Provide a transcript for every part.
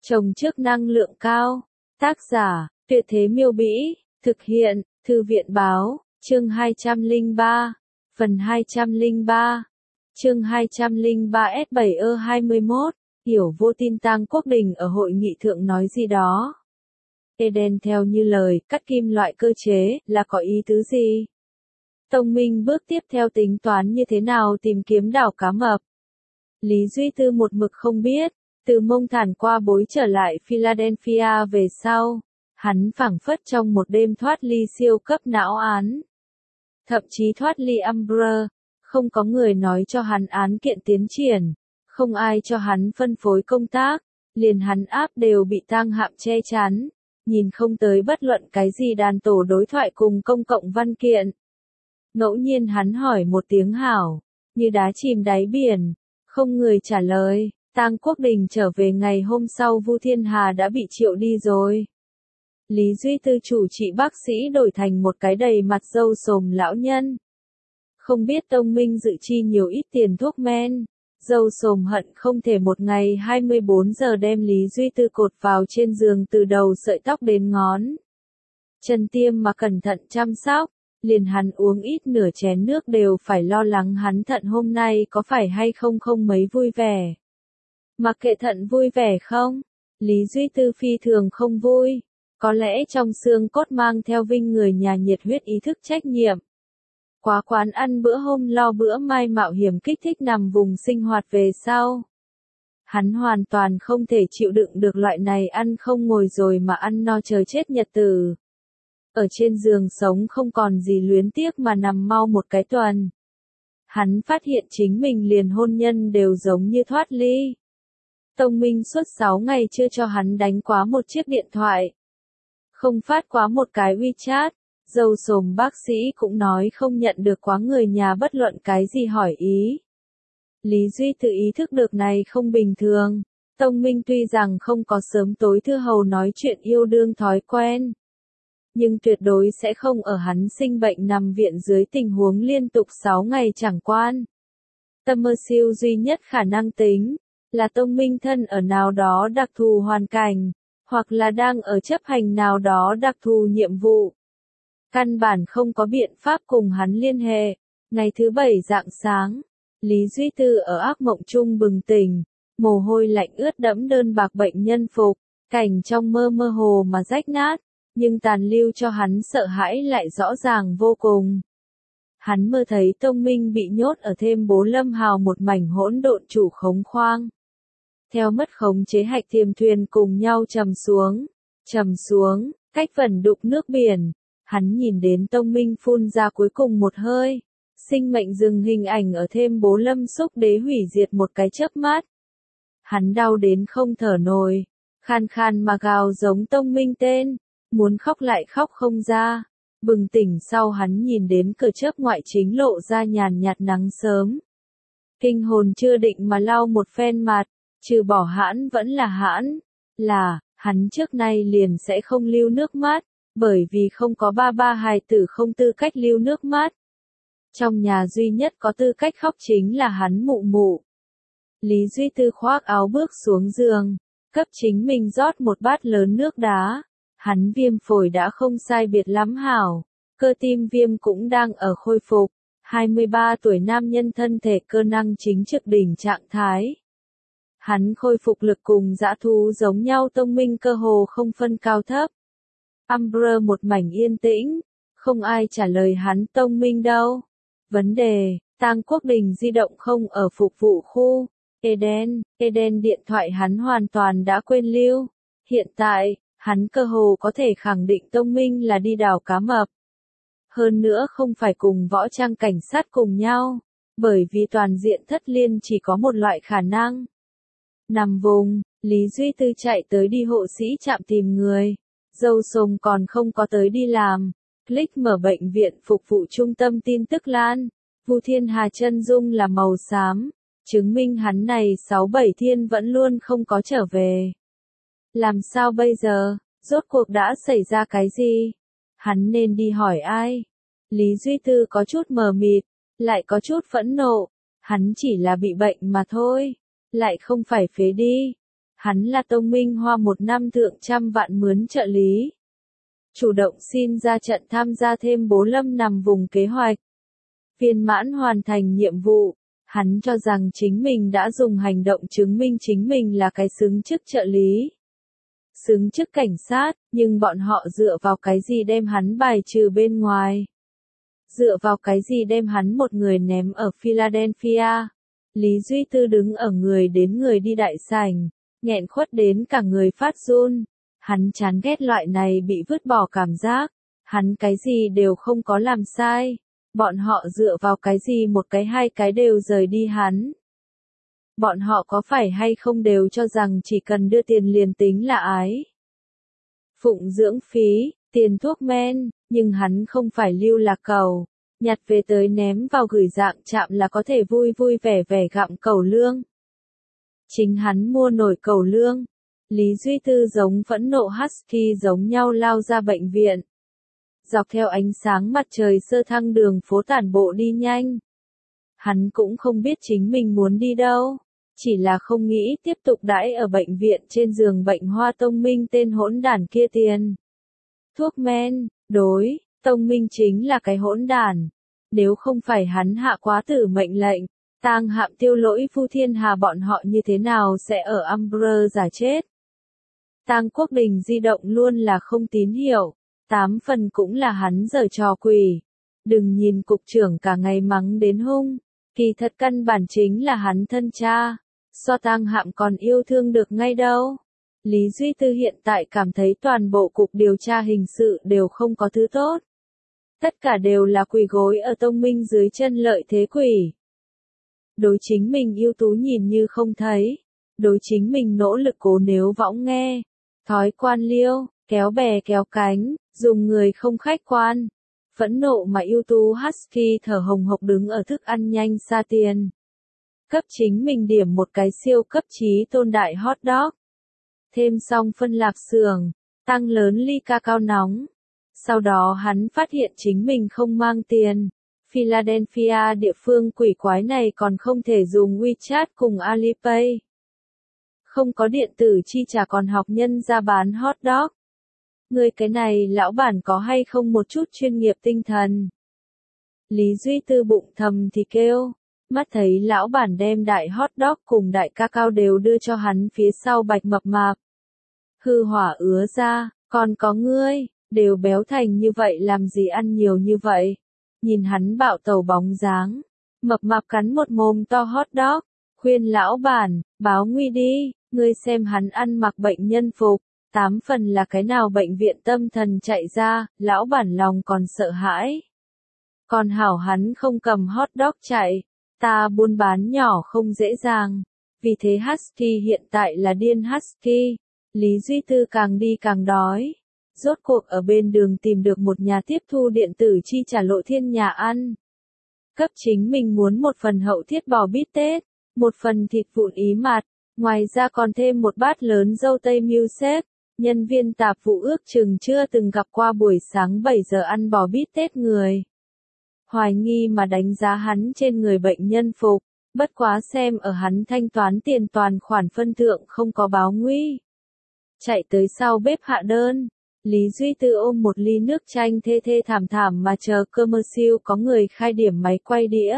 Trồng trước năng lượng cao. Tác giả, Tuyệt Thế Miêu Bĩ. Thực hiện, Thư viện Báo. Chương 203. Phần 203. Chương 203 S7E21. Hiểu vô tin Tang Quốc Đình ở hội nghị thượng nói gì đó. Eden theo như lời, cắt kim loại cơ chế, là có ý tứ gì? Tông Minh bước tiếp theo tính toán như thế nào tìm kiếm đảo cá mập. Lý Duy Tư một mực không biết, từ Mông Thản qua bối trở lại Philadelphia về sau, hắn phảng phất trong một đêm thoát ly siêu cấp não án. Thậm chí thoát ly Umbrella, không có người nói cho hắn án kiện tiến triển, không ai cho hắn phân phối công tác, liền hắn áp đều bị tang hạm che chắn, nhìn không tới bất luận cái gì đàn tổ đối thoại cùng công cộng văn kiện. Ngẫu nhiên hắn hỏi một tiếng hảo, như đá chìm đáy biển, không người trả lời. Tang Quốc Đình trở về ngày hôm sau Vu Thiên Hà đã bị triệu đi rồi. Lý Duy Tư chủ trị bác sĩ đổi thành một cái đầy mặt râu sồm lão nhân. Không biết Tông Minh dự chi nhiều ít tiền thuốc men, râu sồm hận không thể một ngày 24 giờ đem Lý Duy Tư cột vào trên giường từ đầu sợi tóc đến ngón chân tiêm mà cẩn thận chăm sóc, liền hắn uống ít nửa chén nước đều phải lo lắng hắn thận hôm nay có phải hay không không mấy vui vẻ. Mặc kệ thận vui vẻ không, Lý Duy Tư phi thường không vui, có lẽ trong xương cốt mang theo vinh người nhà nhiệt huyết ý thức trách nhiệm. Quá quán ăn bữa hôm lo bữa mai mạo hiểm kích thích nằm vùng sinh hoạt về sau. Hắn hoàn toàn không thể chịu đựng được loại này ăn không ngồi rồi mà ăn no chờ chết nhật tử. Ở trên giường sống không còn gì luyến tiếc mà nằm mau một cái tuần. Hắn phát hiện chính mình liền hôn nhân đều giống như thoát ly. Tông Minh suốt 6 ngày chưa cho hắn đánh quá một chiếc điện thoại. Không phát quá một cái WeChat, dâu sồm bác sĩ cũng nói không nhận được quá người nhà bất luận cái gì hỏi ý. Lý Duy tự ý thức được này không bình thường. Tông Minh tuy rằng không có sớm tối thư hầu nói chuyện yêu đương thói quen, nhưng tuyệt đối sẽ không ở hắn sinh bệnh nằm viện dưới tình huống liên tục 6 ngày chẳng quan. Tâm mơ siêu duy nhất khả năng tính là Tông Minh thân ở nào đó đặc thù hoàn cảnh, hoặc là đang ở chấp hành nào đó đặc thù nhiệm vụ. Căn bản không có biện pháp cùng hắn liên hệ. Ngày thứ 7 rạng sáng, Lý Duy Tư ở ác mộng chung bừng tỉnh, mồ hôi lạnh ướt đẫm đơn bạc bệnh nhân phục, cảnh trong mơ mơ hồ mà rách nát, nhưng tàn lưu cho hắn sợ hãi lại rõ ràng vô cùng. Hắn mơ thấy Tông Minh bị nhốt ở thêm Bố Lâm Hào một mảnh hỗn độn chủ khống khoang. Theo mất khống chế hạch thiềm thuyền cùng nhau trầm xuống, cách vẩn đục nước biển, hắn nhìn đến Tông Minh phun ra cuối cùng một hơi, sinh mệnh dừng hình ảnh ở thêm Bố Lâm xúc đế hủy diệt một cái chớp mắt. Hắn đau đến không thở nổi, khan khan mà gào giống Tông Minh tên, muốn khóc lại khóc không ra. Bừng tỉnh sau hắn nhìn đến cửa chớp ngoại chính lộ ra nhàn nhạt nắng sớm. Kinh hồn chưa định mà lau một phen mặt, trừ bỏ hãn vẫn là hãn, là, hắn trước nay liền sẽ không lưu nước mắt, bởi vì không có ba hài tử không tư cách lưu nước mắt. Trong nhà duy nhất có tư cách khóc chính là hắn mụ mụ. Lý Duy Tư khoác áo bước xuống giường, cấp chính mình rót một bát lớn nước đá. Hắn viêm phổi đã không sai biệt lắm hảo, cơ tim viêm cũng đang ở khôi phục, 23 tuổi nam nhân thân thể cơ năng chính trực đỉnh trạng thái. Hắn khôi phục lực cùng dã thú giống nhau. Tông Minh cơ hồ không phân cao thấp. Umbrella một mảnh yên tĩnh, không ai trả lời hắn. Tông Minh đâu? Vấn đề, Tang Quốc Đình di động không ở phục vụ khu. Eden điện thoại hắn hoàn toàn đã quên lưu. Hiện tại, hắn cơ hồ có thể khẳng định Tông Minh là đi đào cá mập. Hơn nữa không phải cùng võ trang cảnh sát cùng nhau, bởi vì toàn diện thất liên chỉ có một loại khả năng. Nằm vùng, Lý Duy Tư chạy tới đi hộ sĩ trạm tìm người. Dâu sồm còn không có tới đi làm. Click mở bệnh viện phục vụ trung tâm tin tức lan. Vu Thiên Hà chân dung là màu xám, chứng minh hắn này 6-7 thiên vẫn luôn không có trở về. Làm sao bây giờ, rốt cuộc đã xảy ra cái gì? Hắn nên đi hỏi ai? Lý Duy Tư có chút mờ mịt, lại có chút phẫn nộ. Hắn chỉ là bị bệnh mà thôi, lại không phải phế đi. Hắn là Tông Minh Hoa một năm thượng trăm vạn mướn trợ lý. Chủ động xin ra trận tham gia thêm Bố Lâm nằm vùng kế hoạch. Viên mãn hoàn thành nhiệm vụ. Hắn cho rằng chính mình đã dùng hành động chứng minh chính mình là cái xứng chức trợ lý. Xứng chức cảnh sát, nhưng bọn họ dựa vào cái gì đem hắn bài trừ bên ngoài? Dựa vào cái gì đem hắn một người ném ở Philadelphia? Lý Duy Tư đứng ở người đến người đi đại sảnh, nghẹn khuất đến cả người phát run. Hắn chán ghét loại này bị vứt bỏ cảm giác. Hắn cái gì đều không có làm sai. Bọn họ dựa vào cái gì một cái hai cái đều rời đi hắn. Bọn họ có phải hay không đều cho rằng chỉ cần đưa tiền liền tính là ái. Phụng dưỡng phí, tiền thuốc men, nhưng hắn không phải lưu lạc cầu. Nhặt về tới ném vào gửi dạng trạm là có thể vui vui vẻ vẻ gặm cẩu lương. Chính hắn mua nổi cẩu lương. Lý Duy Tư giống phẫn nộ husky giống nhau lao ra bệnh viện. Dọc theo ánh sáng mặt trời sơ thăng đường phố tản bộ đi nhanh. Hắn cũng không biết chính mình muốn đi đâu. Chỉ là không nghĩ tiếp tục đãi ở bệnh viện trên giường bệnh Hoa Tông Minh tên hỗn đản kia tiền. Thuốc men, đối, Tông Minh chính là cái hỗn đản. Nếu không phải hắn hạ quá tử mệnh lệnh, tang hạm Tiêu Lỗi Phu Thiên Hà bọn họ như thế nào sẽ ở Amber giả chết. Tang Quốc Đình di động luôn là không tín hiệu, 8 phần cũng là hắn giở trò quỷ. Đừng nhìn cục trưởng cả ngày mắng đến hung, kỳ thật căn bản chính là hắn thân cha. So tang hạm còn yêu thương được ngay đâu. Lý Duy Tư hiện tại cảm thấy toàn bộ cục điều tra hình sự đều không có thứ tốt. Tất cả đều là quỳ gối ở Tông Minh dưới chân lợi thế quỷ. Đối chính mình ưu tú nhìn như không thấy. Đối chính mình nỗ lực cố nếu võng nghe. Thói quan liêu, kéo bè kéo cánh, dùng người không khách quan. Phẫn nộ mà ưu tú husky thở hồng hộc đứng ở thức ăn nhanh xa tiền. Cấp chính mình điểm một cái siêu cấp trí tôn đại hot dog. Thêm xong phân lạp xưởng, tăng lớn ly ca cao nóng. Sau đó hắn phát hiện chính mình không mang tiền. Philadelphia địa phương quỷ quái này còn không thể dùng WeChat cùng Alipay. Không có điện tử chi trả còn học nhân ra bán hot dog. Người cái này lão bản có hay không một chút chuyên nghiệp tinh thần? Lý Duy Tư bụng thầm thì kêu. Mắt thấy lão bản đem đại hot dog cùng đại ca cao đều đưa cho hắn phía sau bạch mập mạp. Hư hỏa ứa ra, còn có ngươi, đều béo thành như vậy làm gì ăn nhiều như vậy. Nhìn hắn bạo tẩu bóng dáng, mập mạp cắn một mồm to hot dog, khuyên lão bản, báo nguy đi, ngươi xem hắn ăn mặc bệnh nhân phục, 8 phần là cái nào bệnh viện tâm thần chạy ra, lão bản lòng còn sợ hãi. Còn hảo hắn không cầm hot dog chạy. Ta buôn bán nhỏ không dễ dàng. Vì thế Husky hiện tại là điên Husky. Lý Duy Tư càng đi càng đói. Rốt cuộc ở bên đường tìm được một nhà tiếp thu điện tử chi trả Lộ Thiên nhà ăn. Cấp chính mình muốn một phần hậu thiết bò bít tết, một phần thịt vụn ý mạt, ngoài ra còn thêm một bát lớn dâu tây milkshake. Nhân viên tạp vụ ước chừng chưa từng gặp qua buổi sáng 7 giờ ăn bò bít tết người. Hoài nghi mà đánh giá hắn trên người bệnh nhân phục, bất quá xem ở hắn thanh toán tiền toàn khoản phân thượng không có báo nguy. Chạy tới sau bếp hạ đơn, Lý Duy Tư ôm một ly nước chanh thê thê thảm thảm mà chờ commercial có người khai điểm máy quay đĩa.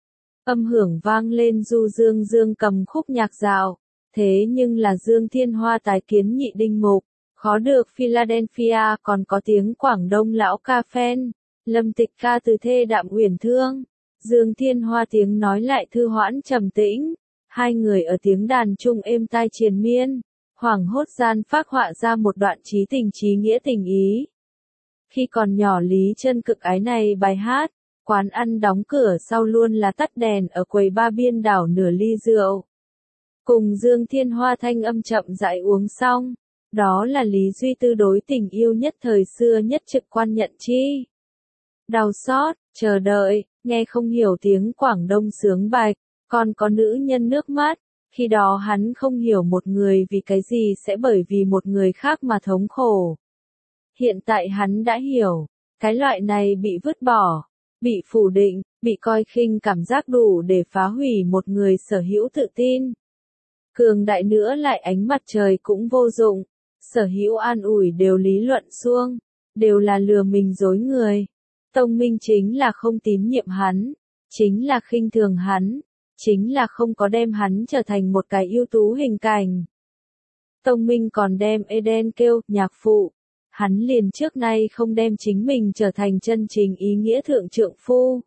Âm hưởng vang lên du dương dương cầm khúc nhạc dạo, thế nhưng là Dương Thiên Hoa tái kiến nhị đinh mục, khó được Philadelphia còn có tiếng Quảng Đông lão ca phen. Lâm Tịch ca từ thê đạm uyển thương, Dương Thiên Hoa tiếng nói lại thư hoãn trầm tĩnh, hai người ở tiếng đàn chung êm tai triền miên, hoảng hốt gian phác họa ra một đoạn trí tình trí nghĩa tình ý. Khi còn nhỏ Lý Chân cực ái này bài hát, quán ăn đóng cửa sau luôn là tắt đèn ở quầy ba biên đảo nửa ly rượu. Cùng Dương Thiên Hoa thanh âm chậm rãi uống xong, đó là Lý Duy Tư đối tình yêu nhất thời xưa nhất trực quan nhận chi. Đau xót, chờ đợi, nghe không hiểu tiếng Quảng Đông sướng bạch, còn có nữ nhân nước mắt, khi đó hắn không hiểu một người vì cái gì sẽ bởi vì một người khác mà thống khổ. Hiện tại hắn đã hiểu, cái loại này bị vứt bỏ, bị phủ định, bị coi khinh cảm giác đủ để phá hủy một người sở hữu tự tin. Cường đại nữa lại ánh mặt trời cũng vô dụng. Sở hữu an ủi đều lý luận suông, đều là lừa mình dối người. Tông Minh chính là không tín nhiệm hắn, chính là khinh thường hắn, chính là không có đem hắn trở thành một cái ưu tú hình cảnh. Tông Minh còn đem Eden kêu nhạc phụ, hắn liền trước nay không đem chính mình trở thành chân chính ý nghĩa thượng trượng phu.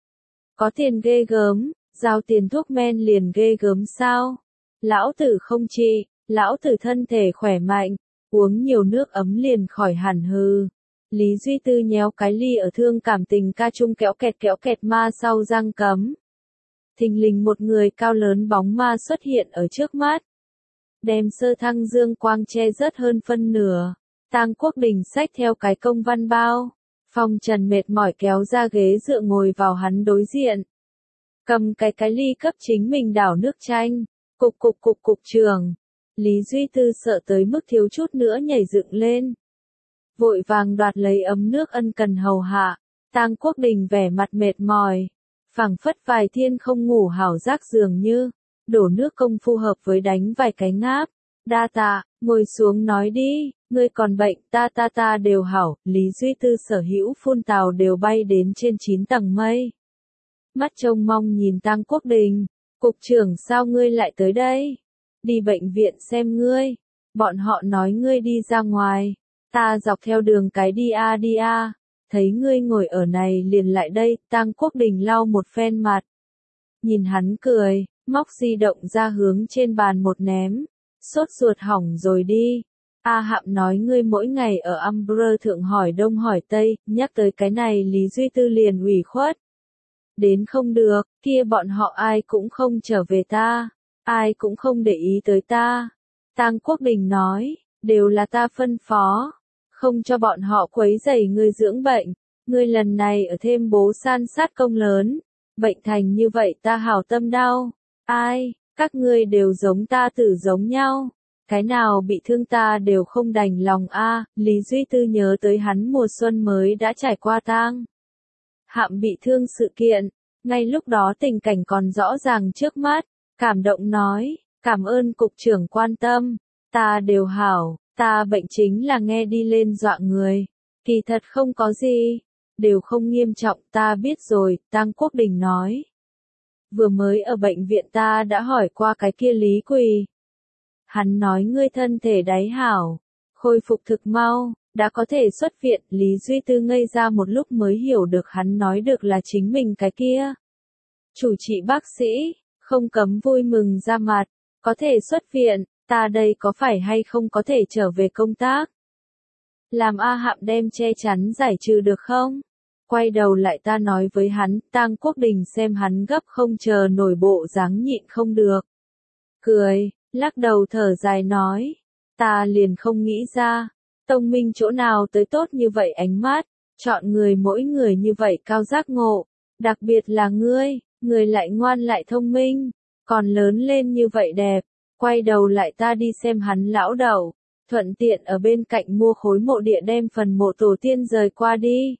Có tiền ghê gớm, giao tiền thuốc men liền ghê gớm sao? Lão tử không trị, lão tử thân thể khỏe mạnh, uống nhiều nước ấm liền khỏi hẳn hừ. Lý Duy Tư nhéo cái ly ở thương cảm tình ca chung kéo kẹt ma sau răng cấm. Thình lình một người cao lớn bóng ma xuất hiện ở trước mắt. Đem sơ thăng dương quang che rớt hơn phân nửa. Tang Quốc Đình xách theo cái công văn bao. Phong Trần mệt mỏi kéo ra ghế dựa ngồi vào hắn đối diện. Cầm cái ly cấp chính mình đảo nước chanh. Cục trường. Lý Duy Tư sợ tới mức thiếu chút nữa nhảy dựng lên. Vội vàng đoạt lấy ấm nước ân cần hầu hạ. Tang Quốc Đình vẻ mặt mệt mỏi. Phảng phất vài thiên không ngủ hảo giác dường như. Đổ nước công phu hợp với đánh vài cái ngáp. Đa tạ, ngồi xuống nói đi, ngươi còn bệnh, ta đều hảo. Lý Duy Tư sở hữu phun tào đều bay đến trên 9 tầng mây. Mắt trông mong nhìn Tang Quốc Đình. Cục trưởng sao ngươi lại tới đây? Đi bệnh viện xem ngươi. Bọn họ nói ngươi đi ra ngoài. Ta dọc theo đường cái đi a. Thấy ngươi ngồi ở này liền lại đây. Tang Quốc Đình lau một phen mặt. Nhìn hắn cười, móc di động ra hướng trên bàn một ném. Sốt ruột hỏng rồi đi. A Hạm nói ngươi mỗi ngày ở Umbrella thượng hỏi đông hỏi tây, nhắc tới cái này Lý Duy Tư liền ủy khuất. Đến không được, kia bọn họ ai cũng không trở về ta, ai cũng không để ý tới ta. Tang Quốc Đình nói, đều là ta phân phó, không cho bọn họ quấy rầy ngươi dưỡng bệnh, ngươi lần này ở thêm bố san sát công lớn, bệnh thành như vậy ta hảo tâm đau. Ai, các ngươi đều giống ta tử giống nhau, cái nào bị thương ta đều không đành lòng a. Lý Duy Tư nhớ tới hắn mùa xuân mới đã trải qua tang Hạm bị thương sự kiện, ngay lúc đó tình cảnh còn rõ ràng trước mắt, cảm động nói, cảm ơn cục trưởng quan tâm, ta đều hảo, ta bệnh chính là nghe đi lên dọa người, kỳ thật không có gì, đều không nghiêm trọng, ta biết rồi. Tang Quốc Đình nói. Vừa mới ở bệnh viện ta đã hỏi qua cái kia Lý Quỳ. Hắn nói ngươi thân thể đáy hảo, khôi phục thực mau, đã có thể xuất viện. Lý Duy Tư ngây ra một lúc mới hiểu được hắn nói được là chính mình cái kia. Chủ trị bác sĩ, không cấm vui mừng ra mặt, có thể xuất viện, ta đây có phải hay không có thể trở về công tác? Làm A Hạm đem che chắn giải trừ được không? Quay đầu lại ta nói với hắn. Tang Quốc Đình xem hắn gấp không chờ nổi bộ dáng nhịn không được. Cười, lắc đầu thở dài nói, ta liền không nghĩ ra, Tông Minh chỗ nào tới tốt như vậy ánh mắt, chọn người mỗi người như vậy cao giác ngộ, đặc biệt là ngươi lại ngoan lại thông minh, còn lớn lên như vậy đẹp. Quay đầu lại ta đi xem hắn lão đầu, thuận tiện ở bên cạnh mua khối mộ địa đem phần mộ tổ tiên rời qua đi.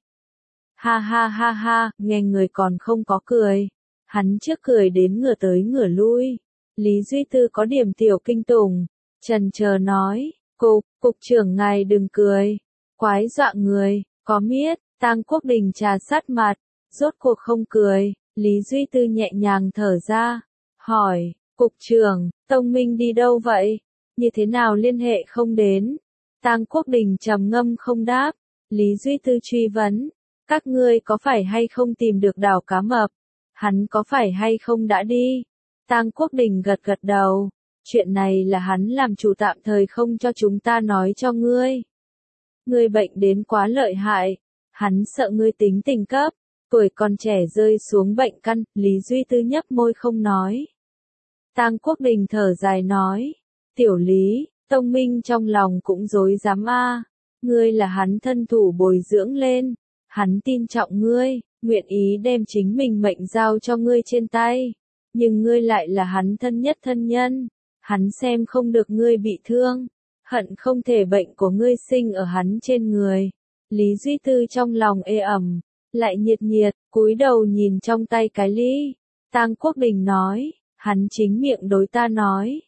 Ha, nghe người còn không có cười. Hắn trước cười đến ngửa tới ngửa lui. Lý Duy Tư có điểm tiểu kinh tủng, chần chờ nói, cục trưởng ngài đừng cười, quái dọa người, có miết. Tang Quốc Đình trà sát mặt, rốt cuộc không cười. Lý Duy Tư nhẹ nhàng thở ra, hỏi, cục trưởng, Tông Minh đi đâu vậy? Như thế nào liên hệ không đến? Tang Quốc Đình trầm ngâm không đáp. Lý Duy Tư truy vấn, các ngươi có phải hay không tìm được đảo cá mập? Hắn có phải hay không đã đi? Tang Quốc Đình gật đầu. Chuyện này là hắn làm chủ tạm thời không cho chúng ta nói cho ngươi. Ngươi bệnh đến quá lợi hại. Hắn sợ ngươi tính tình cấp. Tuổi còn trẻ rơi xuống bệnh căn. Lý Duy Tư nhấp môi không nói. Tang Quốc Đình thở dài nói. Tiểu Lý, Tông Minh trong lòng cũng rối rắm a. Ngươi là hắn thân thủ bồi dưỡng lên. Hắn tin trọng ngươi, nguyện ý đem chính mình mệnh giao cho ngươi trên tay. Nhưng ngươi lại là hắn thân nhất thân nhân. Hắn xem không được ngươi bị thương. Hận không thể bệnh của ngươi sinh ở hắn trên người. Lý Duy Tư trong lòng ê ẩm, lại nhiệt, cúi đầu nhìn trong tay cái ly. Tang Quốc Đình nói, hắn chính miệng đối ta nói.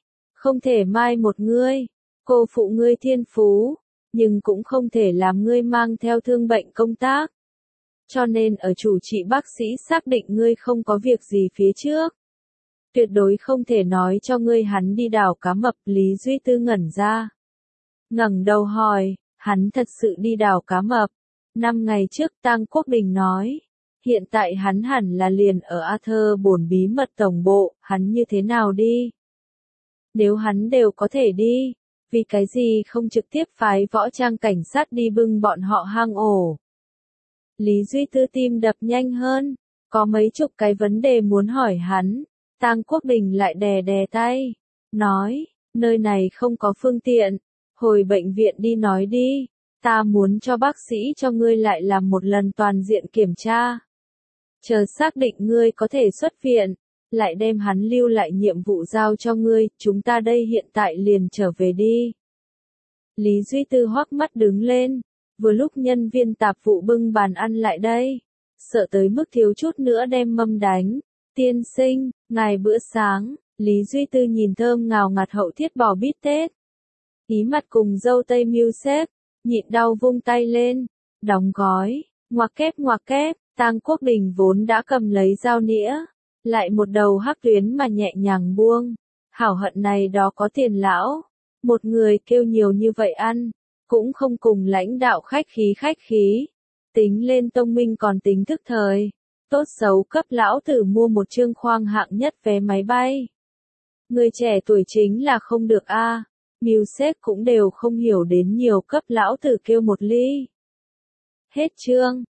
Không thể mai một ngươi, cô phụ ngươi thiên phú, nhưng cũng không thể làm ngươi mang theo thương bệnh công tác. Cho nên ở chủ trị bác sĩ xác định ngươi không có việc gì phía trước. Tuyệt đối không thể nói cho ngươi hắn đi đào cá mập. Lý Duy Tư ngẩn ra. Ngẩng đầu hỏi, hắn thật sự đi đào cá mập. 5 ngày trước Tang Quốc Bình nói. Hiện tại hắn hẳn là liền ở Arthur bổn bí mật tổng bộ, hắn như thế nào đi? Nếu hắn đều có thể đi, vì cái gì không trực tiếp phái võ trang cảnh sát đi bưng bọn họ hang ổ? Lý Duy Tư tim đập nhanh hơn, có mấy chục cái vấn đề muốn hỏi hắn. Tang Quốc Bình lại đè đè tay, nói, nơi này không có phương tiện, hồi bệnh viện đi nói đi, ta muốn cho bác sĩ cho ngươi lại làm một lần toàn diện kiểm tra. Chờ xác định ngươi có thể xuất viện, lại đem hắn lưu lại nhiệm vụ giao cho ngươi, chúng ta đây hiện tại liền trở về đi. Lý Duy Tư hoắc mắt đứng lên, vừa lúc nhân viên tạp vụ bưng bàn ăn lại đây, sợ tới mức thiếu chút nữa đem mâm đánh. Tiên sinh, ngài bữa sáng. Lý Duy Tư nhìn thơm ngào ngạt hậu thiết bò bít tết, ý mặt cùng dâu tây milkshake, nhịn đau vung tay lên, đóng gói, ngoặc kép, Tang Quốc Bình vốn đã cầm lấy dao nĩa, lại một đầu hắc tuyến mà nhẹ nhàng buông. Hảo hận này đó có tiền lão, một người kêu nhiều như vậy ăn, cũng không cùng lãnh đạo khách khí, tính lên Tông Minh còn tính thức thời, tốt xấu cấp lão tử mua một chương khoang hạng nhất vé máy bay. Người trẻ tuổi chính là không được a, milkshake cũng đều không hiểu đến nhiều cấp lão tử kêu một ly. Hết chương.